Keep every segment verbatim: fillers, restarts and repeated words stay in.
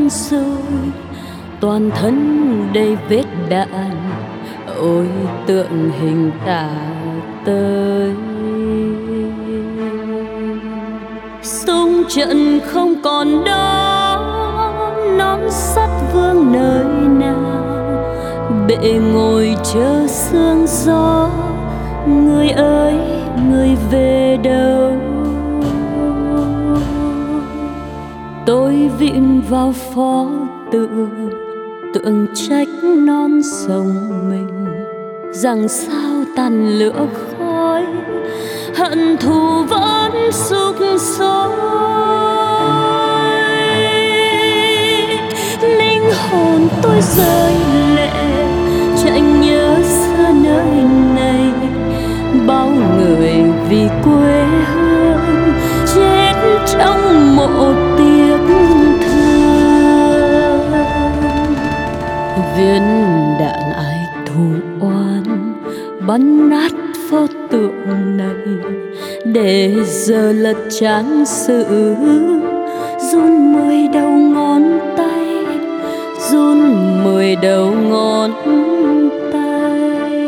non rồi, toàn thân đầy vết đạn, ôi tượng hình tả tới. Sông trận không còn đó, nón sắt vương nơi nào, bệ ngồi chờ sương gió, người ơi người về đâu. Tôi vịn vào pho tượng, tượng trách non sông mình, rằng sao tàn lửa khói, hận thù vẫn sục sôi. Linh hồn tôi rơi lệ, chạy nhớ xưa nơi này, bao người vì quê hương chết trong mộ tiếc thương. Viên đạn ai thù oan bắn nát pho tượng này, để giờ lật trang sử run mười đầu ngón tay, run mười đầu ngón tay.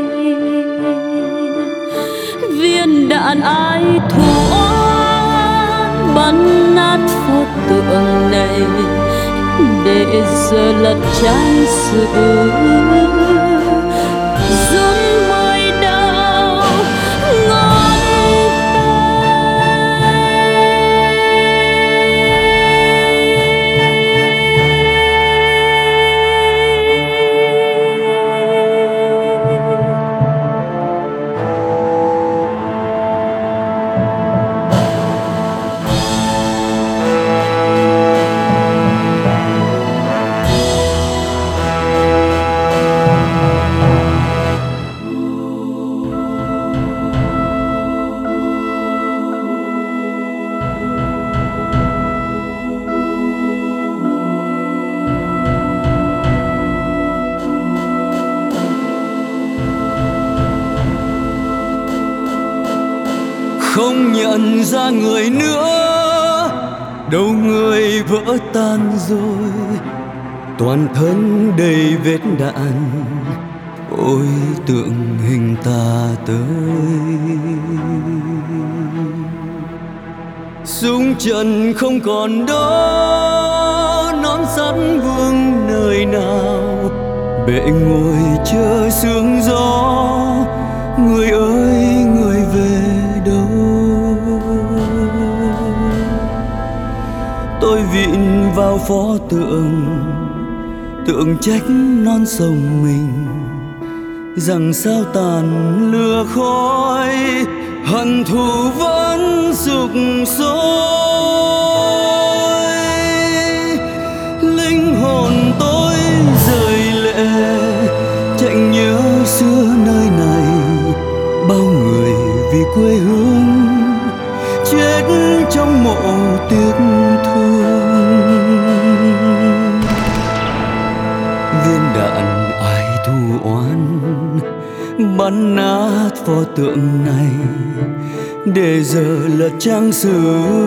Viên đạn ai thù oan bắn nát pho tượng này, để giờ lật trang sử run mười đầu ngón không nhận ra người nữa, đầu người vỡ tan rồi, toàn thân đầy vết đạn, ôi tượng hình ta tới. Súng trận không còn đó, nón sắt vương nơi nào, bệ ngồi chờ sương gió, người ơi người về đâu. Tôi vịn vào pho tượng, tượng trách non sông mình, rằng sao tàn lửa khói, hận thù vẫn sục sôi. Linh hồn tôi rơi lệ, chạy nhớ xưa nơi này, bao người vì quê hương chết trong mộ tiếc thương. Viên đạn ai thù oán bắn nát pho tượng này, để giờ lật trang sử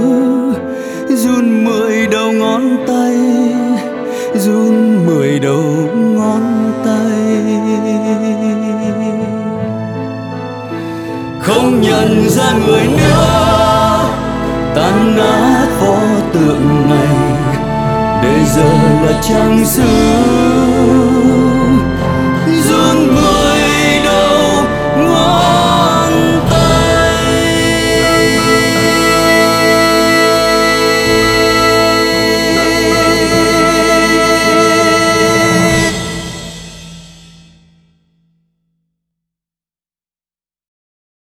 run mười đầu ngón tay, run mười đầu ngón tay. Không nhận ra người nữa, tan nát pho tượng này, để giờ là trang sử